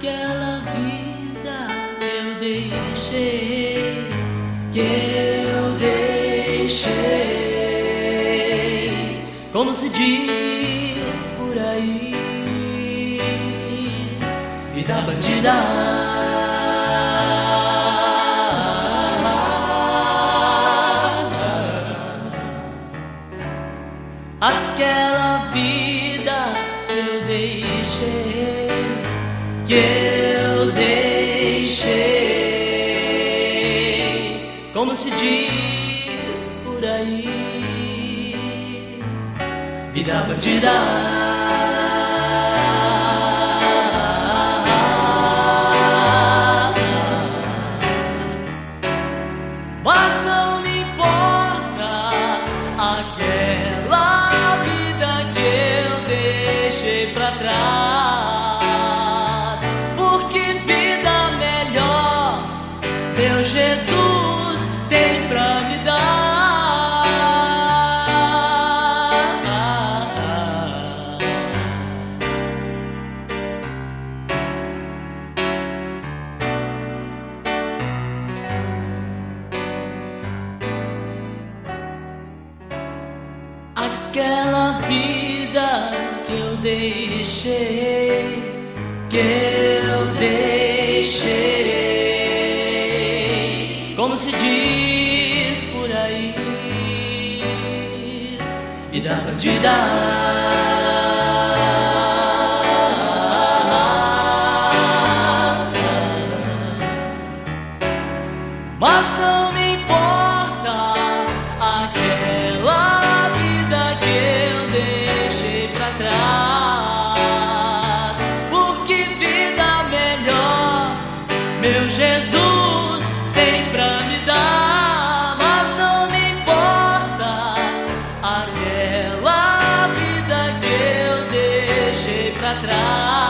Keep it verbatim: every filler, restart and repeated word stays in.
aquela vida que eu deixei, que eu deixei, como se diz por aí, vida bandida. Aquela vida que eu deixei, que eu deixei, como se diz por aí, vida bandida. Mas não me importa aquela vida que eu deixei pra trás, porque vida melhor meu Jesus tem pra me dar. Aquela vida que eu deixei, que eu deixei, como se diz por aí, vida bandida. Mas não me importa aquela vida que eu deixei pra trás, porque vida melhor meu Jesus tem pra me dar. Mas não me importa aquela vida que eu deixei pra trás,